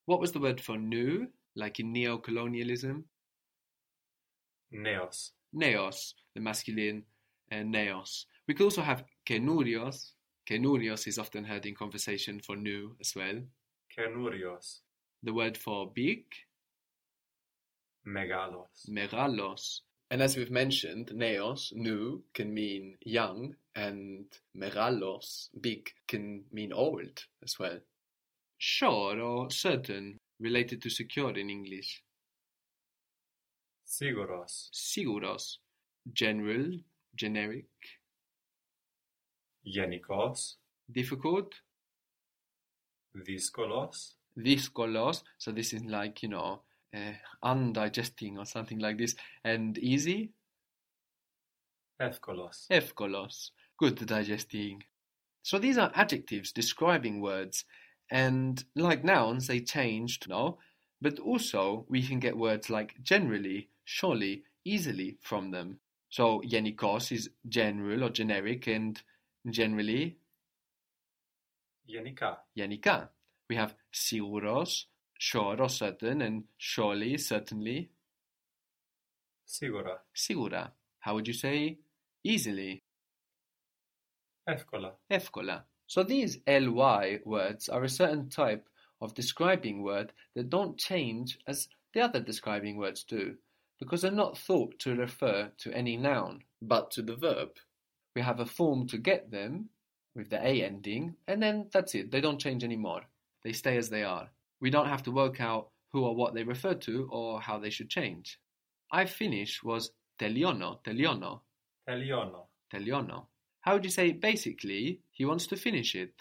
What was the word for new, like in neo-colonialism? Neos. Neos, the masculine, and neos. We could also have kenurios. Kenurios is often heard in conversation for new as well. Kenurios. The word for big? Megalos. Megalos. And as we've mentioned, neos, new, can mean young, and megalos, big, can mean old as well. Sure or certain, related to secure in English. Siguros. Siguros, general, generic. Genikos. Difficult. Dyskolos. Dyskolos, so this is like, undigesting or something like this. And easy? Evkolos. Evkolos, good digesting. So these are adjectives describing words, and like nouns, they changed, no? But also, we can get words like generally, surely, easily from them. So genikos is general or generic, and generally, Genika. genika. We have siguros, sure or certain, and surely, certainly. Sigura. Sigura. How would you say easily? Evkola. Evkola. So these ly words are a certain type of describing word that don't change as the other describing words do, because they're not thought to refer to any noun, but to the verb. We have a form to get them, with the a ending, and then that's it. They don't change anymore. They stay as they are. We don't have to work out who or what they refer to or how they should change. I finished was teliono, teliono, Teliono. teliono. How would you say basically he wants to finish it?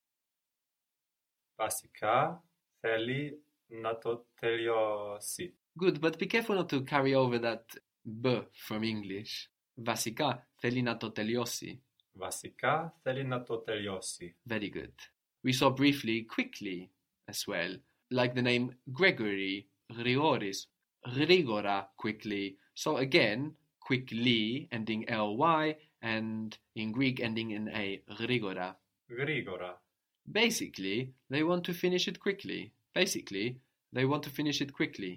Βασικά θέλει να το τελειώσει. Good, but be careful not to carry over that b from English. Βασικά θέλει να το τελειώσει. Βασικά θέλει να το τελειώσει. Very good. We saw briefly quickly as well, like the name Gregory, Grigoris, Grigora quickly. So again, quickly ending ly, and in Greek ending in a, Grigora. Γρήγορα. Basically, they want to finish it quickly. Basically, they want to finish it quickly.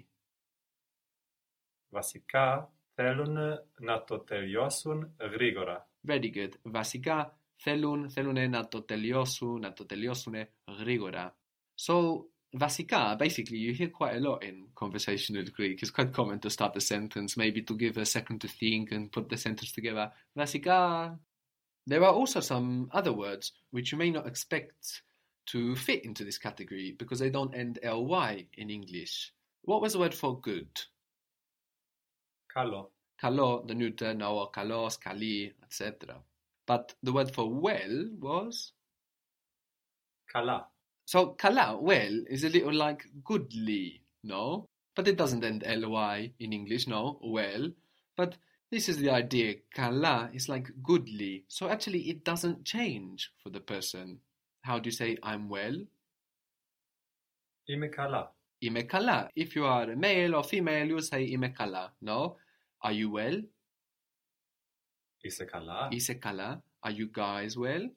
Βασικά θέλουν να το τελειώσουν γρήγορα. Very good. Βασικά θέλουν να το τελειώσουν γρήγορα. So, βασικά, basically, you hear quite a lot in conversational Greek. It's quite common to start the sentence, maybe to give a second to think and put the sentence together. Βασικά. There are also some other words which you may not expect to fit into this category because they don't end ly in English. What was the word for good? Καλό. Καλό, the neuter, no, kalos, kali, etc. But the word for well was? Καλά. So, kala, well, is a little like goodly, no? But it doesn't end ly in English, no, well. But this is the idea. Kala is like goodly. So actually it doesn't change for the person. How do you say I'm well? Είμαι καλά. Είμαι καλά. If you are a male or female, you say είμαι καλά. No? Are you well? Είσαι καλά. Είσαι καλά. Are you guys well?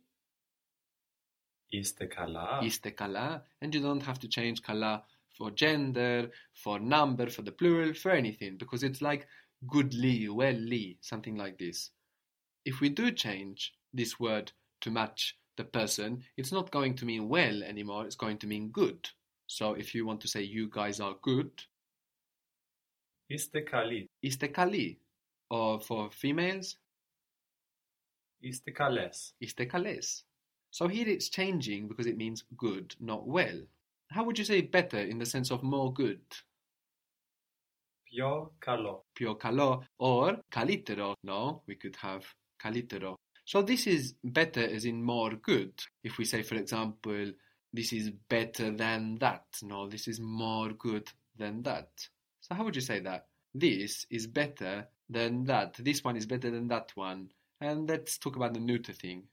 Είστε καλά. Είστε καλά. And you don't have to change καλά for gender, for number, for the plural, for anything. Because it's like goodly, welly, something like this. If we do change this word to match the person, it's not going to mean well anymore, it's going to mean good. So if you want to say you guys are good, Είστε καλοί. είστε καλοί. Or for females, Είστε καλές. είστε καλές. So here it's changing because it means good, not well. How would you say better in the sense of more good? Πιο καλό. Πιο καλό or καλύτερο. No, we could have καλύτερο. So this is better as in more good. If we say, for example, this is better than that. No, this is more good than that. So how would you say that? This is better than that. This one is better than that one. And let's talk about the neuter thing.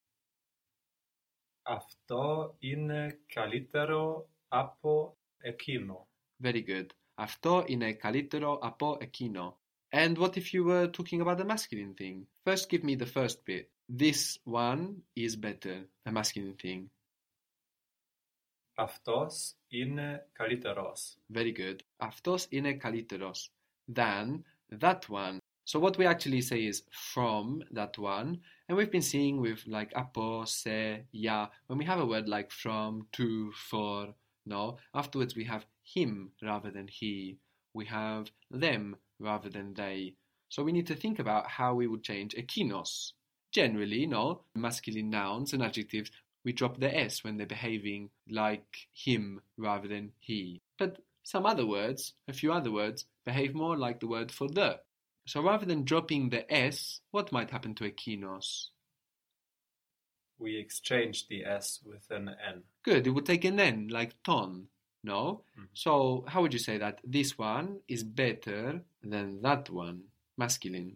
Αυτό είναι καλύτερο από εκείνο. Very good. Αυτό είναι καλύτερο από εκείνο. And what if you were talking about the masculine thing? First give me the first bit. This one is better, a masculine thing. Αυτός είναι καλύτερος. Very good. Αυτός είναι καλύτερος than that one. So what we actually say is from that one. And we've been seeing with like από, σε, για. When we have a word like from, to, for, no. Afterwards we have him rather than he. We have them rather than they. So we need to think about how we would change ekinos. Generally, no, masculine nouns and adjectives, we drop the S when they're behaving like him rather than he. But some other words, a few other words, behave more like the word for the. So rather than dropping the S, what might happen to ekinos? We exchange the S with an N. Good, it would take an N, like ton, no? Mhm. So how would you say that? This one is better than that one, masculine.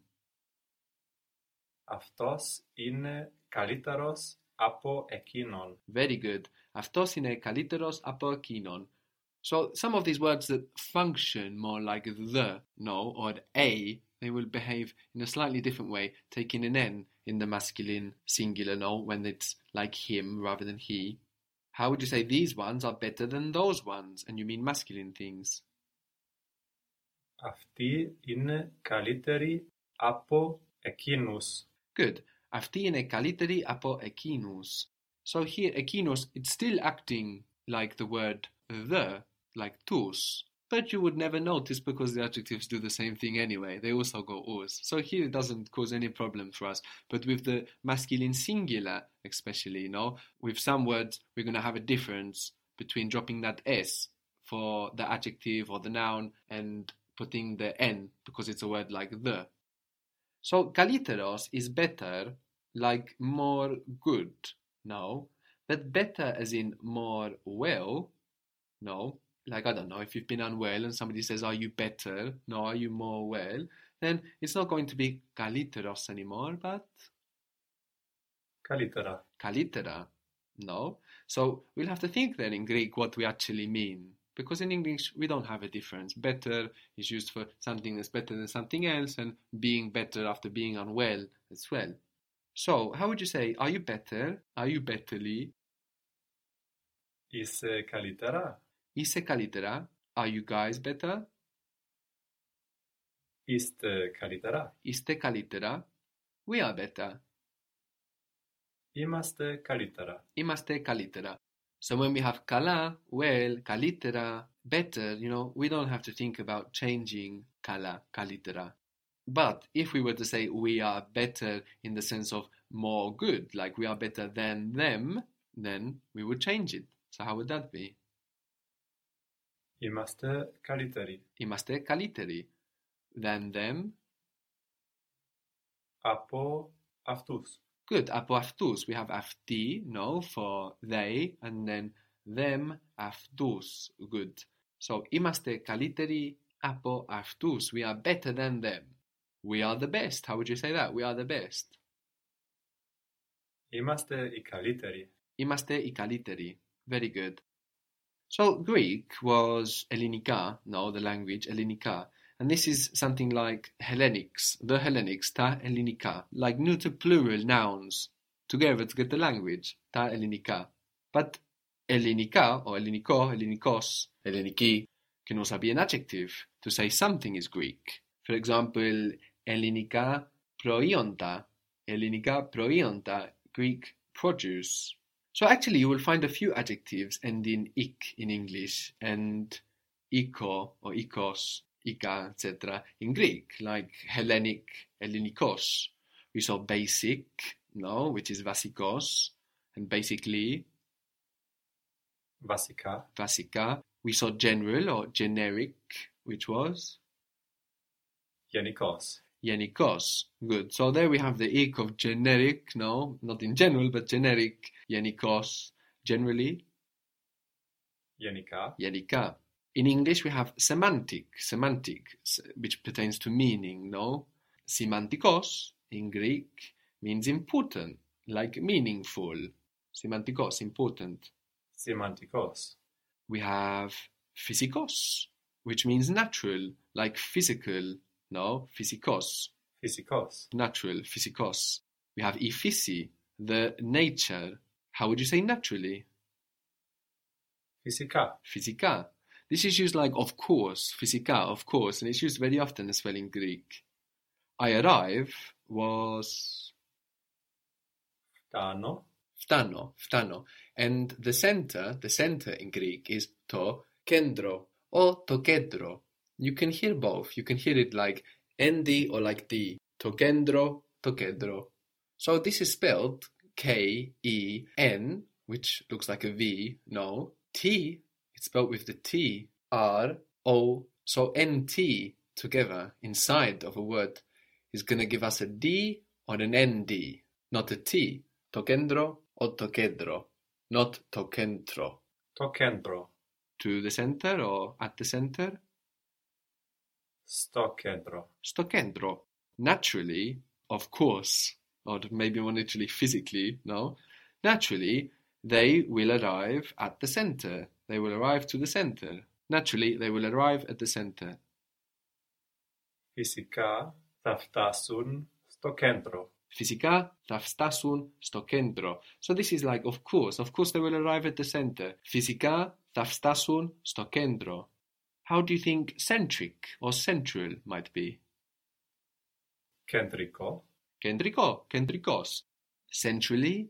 Αυτός είναι καλύτερος από εκείνον. Very good. Αυτός είναι καλύτερος από εκείνον. So some of these words that function more like the, no, or a, they will behave in a slightly different way, taking an N in the masculine singular, no, when it's like him rather than he. How would you say these ones are better than those ones? And you mean masculine things. Αυτοί είναι καλύτεροι από εκείνους. Good. Αυτοί είναι καλύτεροι από εκείνους. So here, εκείνους, it's still acting like the word the, like τους. But you would never notice because the adjectives do the same thing anyway. They also go us. So here it doesn't cause any problem for us. But with the masculine singular, especially, you know, with some words, we're going to have a difference between dropping that S for the adjective or the noun and putting the N because it's a word like the. So kaliteros is better, like more good, no. But better as in more well, no. Like, I don't know, if you've been unwell and somebody says, are you better? No, are you more well? Then it's not going to be kaliteros anymore, but Καλύτερα. kalitera, no. So we'll have to think then in Greek what we actually mean. Because in English, we don't have a difference. Better is used for something that's better than something else, and being better after being unwell as well. So, how would you say, are you better? Are you betterly? Είσαι καλύτερα. Είσαι καλύτερα? Are you guys better? Είστε καλύτερα. Είστε καλύτερα? We are better. Είμαστε καλύτερα. Είμαστε καλύτερα. So when we have καλά, well, καλύτερα, better, you know, we don't have to think about changing καλά, καλύτερα. But if we were to say we are better in the sense of more good, like we are better than them, then we would change it. So how would that be? Είμαστε καλύτεροι. Είμαστε καλύτεροι. Than them. Από αυτούς. Good. Από αυτούς. We have αυτοί, no, for they, and then them, αυτούς. Good. So, είμαστε καλύτεροι από αυτούς. We are better than them. We are the best. How would you say that? We are the best. Είμαστε οι καλύτεροι. Είμαστε οι καλύτεροι. Very good. So, Greek was Ellinika, no, the language, Ellinika. And this is something like Hellenics, the Hellenics, ta Ellinika, like neuter plural nouns together to get the language, ta Ellinika. But Ellinika, or Elliniko, Ellinikos, Elliniki, can also be an adjective to say something is Greek. For example, Ellinika proionta, Ellinika proionta, Greek produce. So actually you will find a few adjectives ending ik in English and iko or ikos, ika, etc. in Greek, like Hellenic, Ellinikos. We saw basic, no, which is vasikos, and basically Βασικά. vasika. We saw general or generic, which was Γενικός. Yenikos. Good. So there we have the ik of generic, no, not in general, but generic, Yenikos, generally, Γενικά. Yenika. In English we have semantic, which pertains to meaning, no? Semantikos, in Greek, means important, like meaningful. Semantikos, important. Σημαντικός. We have physikos, which means natural, like physical, no? Physikos, Φυσικός. natural, physikos. We have iphisi, the nature. How would you say naturally? Φυσικά. Φυσικά. This is used like of course, φυσικά, of course, and it's used very often as well in Greek. I arrive was Φτάνω. φτάνω. And the center in Greek is to kendro or to kedro. You can hear both. You can hear it like nd or like d. To kendro, to kedro. So this is spelled K-E-N, which looks like a V, no. T, it's spelled with the T, R-O. So N-T together inside of a word is going to give us a D or an ND, not a T. Tokendro or tokedro, not tokentro. Το κέντρο. To the center or at the center? Στο κέντρο. Στο κέντρο. Naturally, of course, or maybe more literally physically, no? Naturally, they will arrive at the center. They will arrive to the center. Naturally, they will arrive at the center. Φυσικά θα φτάσουν στο κέντρο. Φυσικά θα φτάσουν στο κέντρο. So this is like, of course they will arrive at the center. Φυσικά θα φτάσουν στο κέντρο. How do you think centric or central might be? Κεντρικό. Κεντρικό, κεντρικός. Centrally,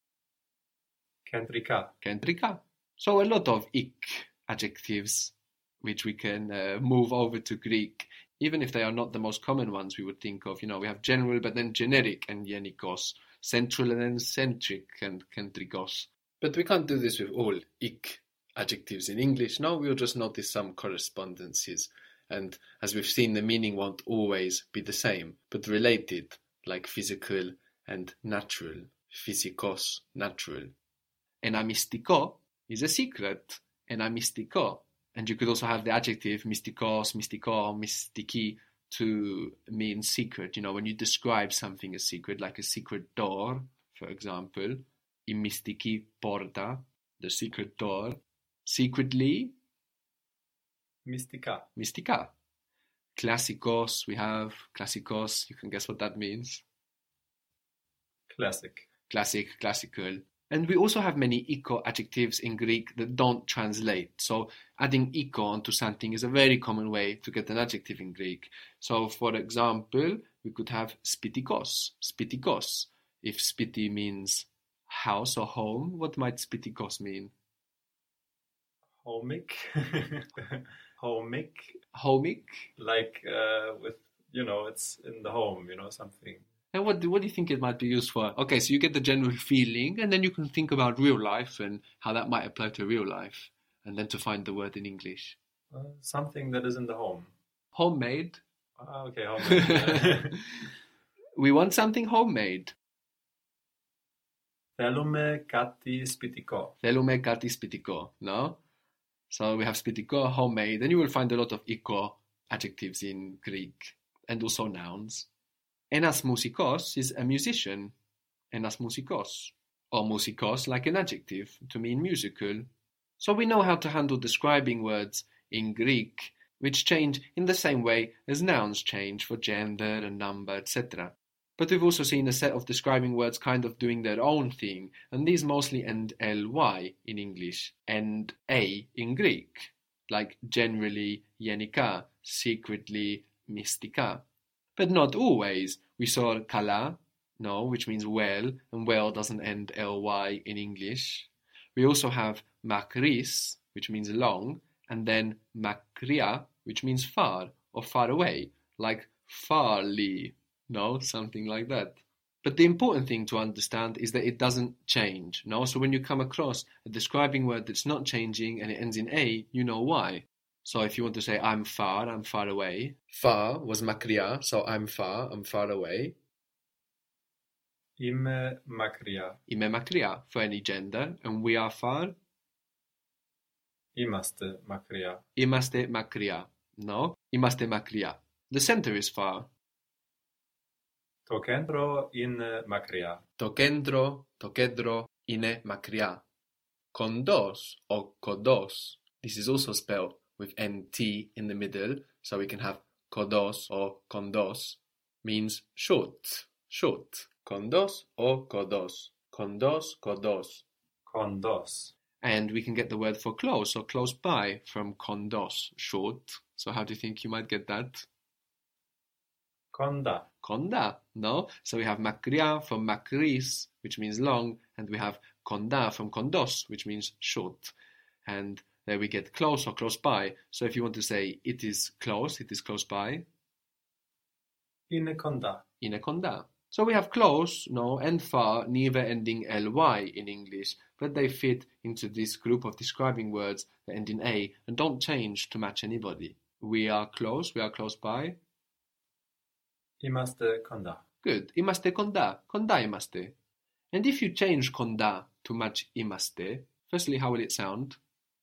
Κεντρικά. κεντρικά. So a lot of ik adjectives which we can move over to Greek, even if they are not the most common ones we would think of. You know, we have general but then generic and genikos, central and then centric and kentrikos. But we can't do this with all ik adjectives in English. No, we'll just notice some correspondences. And as we've seen, the meaning won't always be the same, but related, like physical and natural. Physikos, natural. Enamistiko is a secret. Enamistiko. And you could also have the adjective mystikos, mystiko, mystiki to mean secret. You know, when you describe something as secret, like a secret door, for example, η μυστική porta, the secret door. Secretly, Μυστικά. mystika. Klassikos, we have klassikos. You can guess what that means. Classic. Classic, classical. And we also have many eco adjectives in Greek that don't translate. So adding eco onto something is a very common way to get an adjective in Greek. So for example, we could have spitikos, spitikos. If spiti means house or home, what might spitikos mean? Homic. Homic. Homic. Like with, you know, it's in the home, you know, something. And what do you think it might be used for? Okay, so you get the general feeling, and then you can think about real life and how that might apply to real life, and then to find the word in English. Something that is in the home. Homemade. Okay, homemade. We want something homemade. Θέλουμε κάτι σπιτικό. Θέλουμε κάτι σπιτικό, no? So we have spitiko, homemade. Then you will find a lot of eco adjectives in Greek, and also nouns. Enas musikos is a musician. Enas musikos. Or musikos like an adjective to mean musical. So we know how to handle describing words in Greek, which change in the same way as nouns change for gender and number, etc. But we've also seen a set of describing words kind of doing their own thing, and these mostly end ly in English, and a in Greek, like generally, genika, secretly, mystika. But not always. We saw kala, no, which means well, and well doesn't end ly in English. We also have makris, which means long, and then makria, which means far or far away, like farly, no, something like that. But the important thing to understand is that it doesn't change, no? So when you come across a describing word that's not changing and it ends in a, you know why. So if you want to say I'm far away. Far was makria, so I'm far away. Είμαι μακριά. Είμαι μακριά for any gender, and we are far. Είμαστε μακριά. Είμαστε μακριά, no? Είμαστε μακριά. The center is far. Το κέντρο είναι μακριά. Το κέντρο είναι μακριά. Kondos or kodos. This is also spelled with nt in the middle, so we can have kodos or kondos. Means short. Kondos or kodos. Kondos. Κοντός. And we can get the word for close or close by from kondos, short. So how do you think you might get that? Konda. Konda, no? So we have makria from makris, which means long, and we have konda from kondos, which means short. And there we get close or close by. So if you want to say it is close by, Είναι κοντά. είναι konda. So we have close, no, and far, neither ending ly in English, but they fit into this group of describing words that end in a and don't change to match anybody. We are close by. Είμαστε κοντά. Good. Είμαστε κοντά. Κοντά είμαστε. And if you change κοντά to match είμαστε, firstly, how will it sound?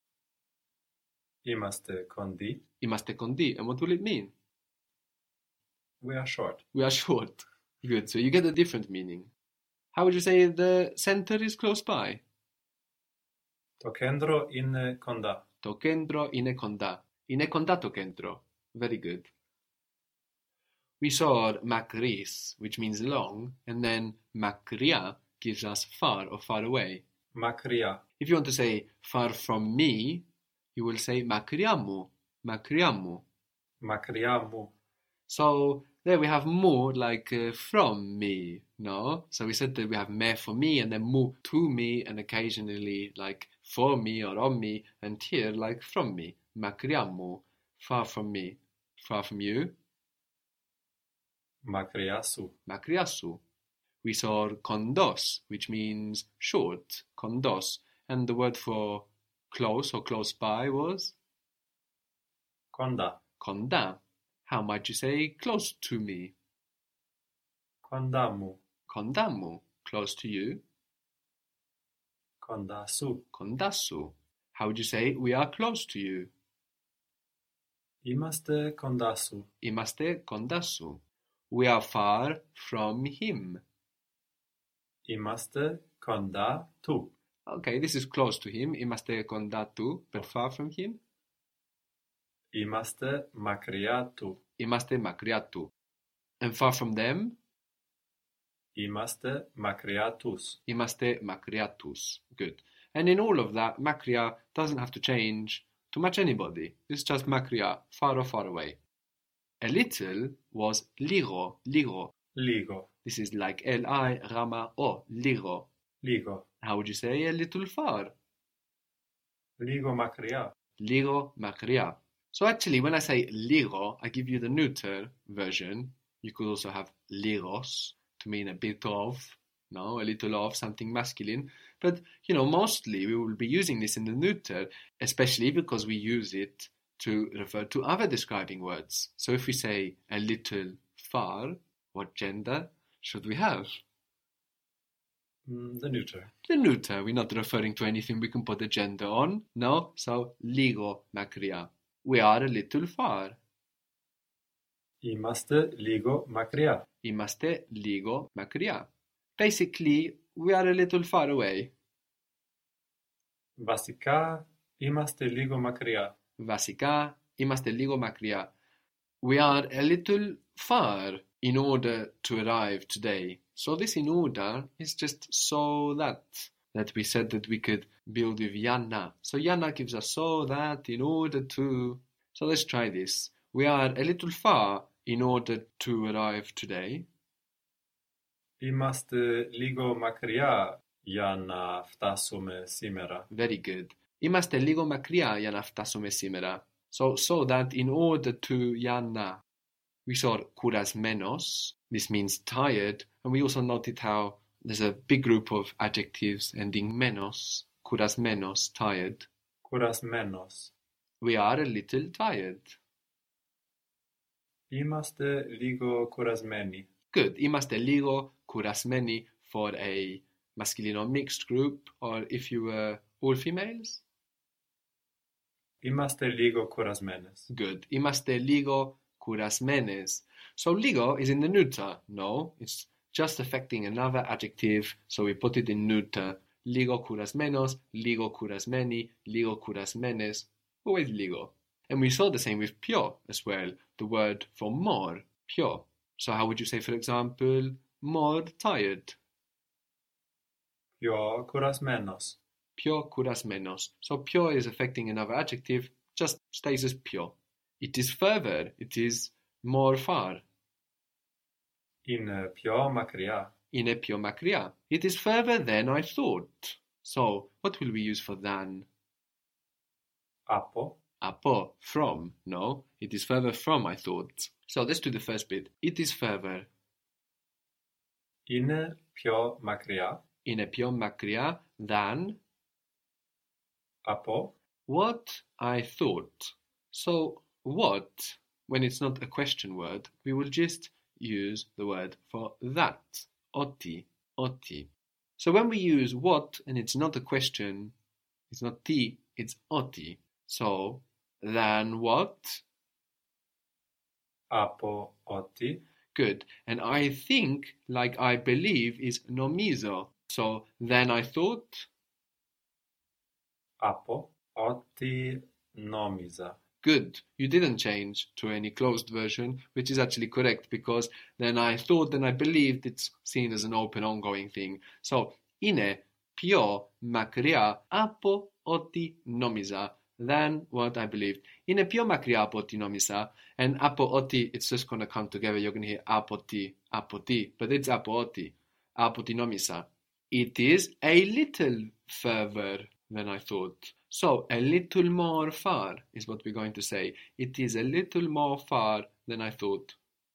Είμαστε κοντοί. Είμαστε κοντοί. And what will it mean? We are short. We are short. Good. So you get a different meaning. How would you say the center is close by? Το κέντρο είναι κοντά. Το κέντρο είναι κοντά. Είναι κοντά το κέντρο. Very good. We saw makris, which means long, and then makria gives us far or far away. Μακριά. If you want to say far from me, you will say makria mu. Makria mu. Μακριά μου. So there we have mu like from me, no? So we said that we have me for me and then mu to me and occasionally like for me or on me and here like from me. Makria mu. Far from me. Far from you. Μακριά σου. Makria su. We saw kondos, which means short, kondos. And the word for close or close by was? Κοντά. Konda. How might you say close to me? Κοντά μου. Konda mu. Close to you. Κοντά σου. Kondasu. How would you say we are close to you? Είμαστε κοντά σου. Είμαστε kondasu. We are far from him. Είμαστε κοντά του. Okay, this is close to him. Είμαστε kondá tu, but far from him. Είμαστε μακριά του. Είμαστε μακριά του. And far from them. Είμαστε μακριά τους. Είμαστε μακριά τους. Good. And in all of that, makria doesn't have to change to match anybody. It's just makria, far or far away. A little was λίγο, λίγο. Λίγο. This is like L-I, Rama, O, λίγο. Λίγο. How would you say a little far? Λίγο μακριά. Λίγο μακριά. So actually, when I say λίγο, I give you the neuter version. You could also have ligos to mean a bit of, no, a little of, something masculine. But, you know, mostly we will be using this in the neuter, especially because we use it to refer to other describing words. So if we say a little far, what gender should we have? The neuter. The neuter. We're not referring to anything we can put a gender on. No? So, λίγο μακριά. We are a little far. Είμαστε λίγο μακριά. Είμαστε λίγο μακριά. Basically, we are a little far away. Βασικά, είμαστε λίγο μακριά. Βασικά, είμαστε λίγο μακριά. We are a little far in order to arrive today. So this in order is just so that we said that we could build with Yanna. So Yanna gives us so that in order to. So let's try this. We are a little far in order to arrive today. Είμαστε λίγο μακριά για να φτάσουμε σήμερα. Very good. Είμαστε λίγο μακριά για να φτάσουμε σήμερα. So that in order to Yanna. We saw kurasmenos. This means tired. And we also noted how there's a big group of adjectives ending menos. Kurasmenos, tired. Κουρασμένος. We are a little tired. Είμαστε λίγο κουρασμένοι. Good. Είμαστε λίγο κουρασμένοι for a masculine or mixed group, or if you were all females. Είμαστε λίγο κουρασμένες. Good. Είμαστε λίγο κουρασμένες. So λίγο is in the neuter. No, it's just affecting another adjective, so we put it in neuter. Λίγο κουρασμένος, λίγο κουρασμένοι, λίγο κουρασμένες. Always λίγο. And we saw the same with πιο as well, the word for more, πιο. So how would you say, for example, more tired? Πιο κουρασμένος. Πιο κουρασμένος. So πιο is affecting another adjective, just stays as πιο. It is further. It is more far. Είναι πιο μακριά. Είναι πιο μακριά. It is further than I thought. So, what will we use for than? Από. Από, from, no? It is further from I thought. So, let's do the first bit. It is further. Είναι πιο μακριά. Είναι πιο μακριά than Από. what I thought. So, what, when it's not a question word, we will just use the word for that. Ότι, ότι. So when we use what and it's not a question, it's not τι, it's ότι. So, than what? Από ότι. Good. And I think, like I believe, is nomizo. So, than I thought? Από ότι νόμιζα. Good. You didn't change to any closed version, which is actually correct because then I thought and I believed it's seen as an open ongoing thing. So, είναι πιο μακριά από ό,τι νόμιζα than what I believed. Είναι πιο μακριά από ό,τι νόμιζα, and από ό,τι it's just going to come together. You're going to hear από τι, but it's από ό,τι νόμιζα. It is a little further than I thought. So, a little more far is what we're going to say. It is a little more far than I thought.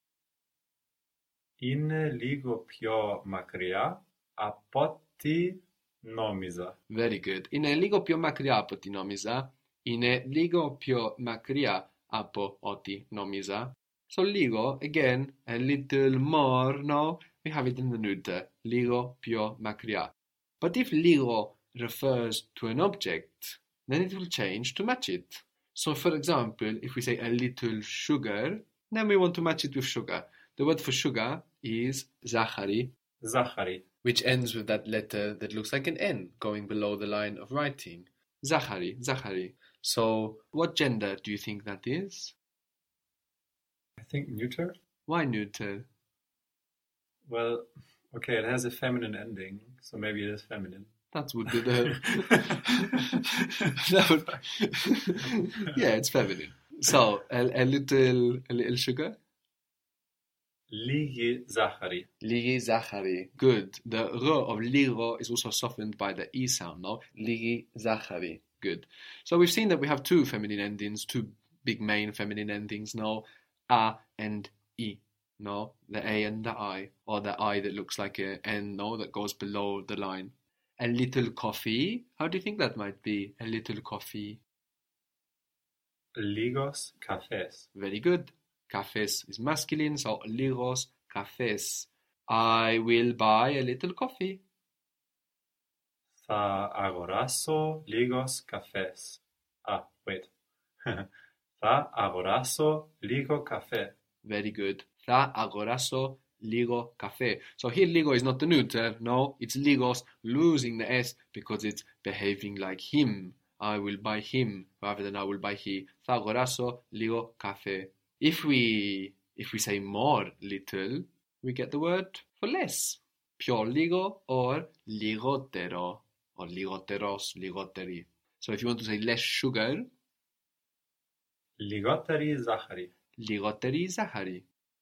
Είναι λίγο πιο μακριά από ό,τι νόμιζα. Very good. Είναι λίγο πιο μακριά από ό,τι νόμιζα. Είναι λίγο πιο μακριά από ό,τι νόμιζα. So, λίγο, again, a little more, no? We have it in the neuter. Λίγο πιο μακριά. But if λίγο refers to an object, then it will change to match it. So, for example, if we say a little sugar, then we want to match it with sugar. The word for sugar is zachari, Ζάχαρη. which ends with that letter that looks like an N going below the line of writing. Zachari, zachari. So, what gender do you think that is? I think neuter. Why neuter? Well, okay, it has a feminine ending, so maybe it is feminine. That would be the... that would... yeah, it's feminine. So, a little sugar? Λίγη ζάχαρη. Ligi zachari. Good. The r of ligo is also softened by the e sound, no? Ligi zachari. Good. So we've seen that we have two feminine endings, two big main feminine endings, no? A and I, no? The A and the I, or the I that looks like a N, no? That goes below the line. A little coffee. How do you think that might be? A little coffee. Λίγος καφές. Very good. Cafés is masculine, so ligos cafés. I will buy a little coffee. Θα αγοράσω λίγος καφές. Wait. Θα αγοράσω λίγο καφέ. Very good. Θα αγοράσω λίγο καφέ. So here λίγο is not the neuter, no, it's ligos losing the S because it's behaving like him. I will buy him rather than I will buy he. Θα αγοράσω λίγο καφέ. If we say more little, we get the word for less. Πιο λίγο or λιγότερο or λιγότερος, λιγότερη. So if you want to say less sugar, Λιγότερη ζάχαρη. λιγότερη ζάχαρη.